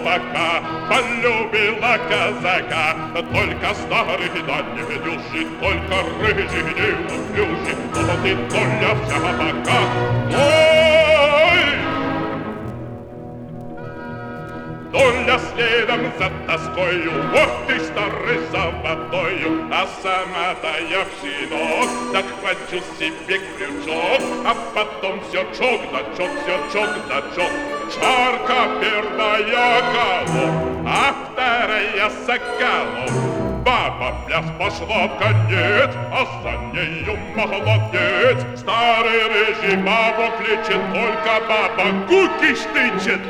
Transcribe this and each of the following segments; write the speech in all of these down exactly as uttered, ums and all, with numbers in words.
пока полюбила казака. Только старый да недюжий, только рыжий неуклюжий, вот и Толя вся пока. Ой! Толя следом за тоскою, ох ты старый за водою, а сама-то я в синок, так хвачу себе крючок, а потом все чок да чок, все чок да чок. Чарка первая голов, а вторая соколов. Баба пляс пошла в конец, а за нею молодец. Старый рыжий бабу кличет, только баба гуки штычет.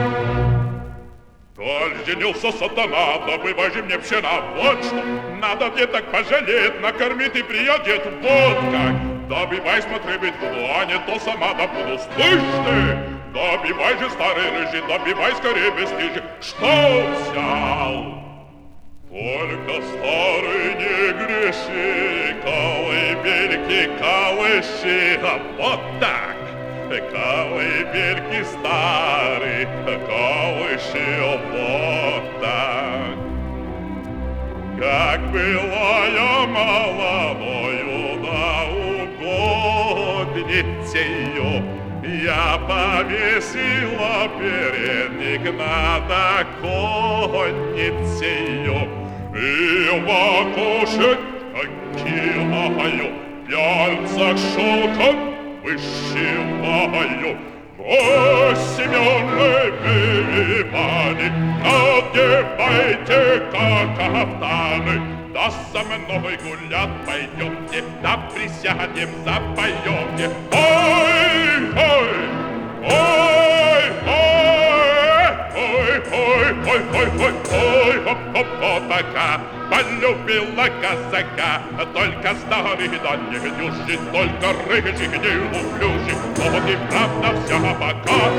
Толь женился сатана, добывай же мне пшена, вот что. Надо мне так пожалеть, накормить и приодеть, вот как. Добивай, смотри, быть буду, а не то сама добуду. Слышь ты, добивай же, старый рыжий, добивай скорее бесстыжий. Что взял? Только старый не греши, колыбельки колыши, а вот так. Колыбельки старый, колыши вот так. Как была я молодою да угодницею, я повесила передник над конницею и в окошечко кидаю, в пяльцах шелком вышиваю. Восьмёрные вивани, надевайте как кафтаны, да со мной гулять пойдемте, да присядем, запоемте. Ой, ой, ой, ой, ой, ой, ой, ой, ой, ой, хоп, хоп, хопака, полюбила казака, только старый да недюжий, только рыжий неуклюжий, вот и правда вся пока.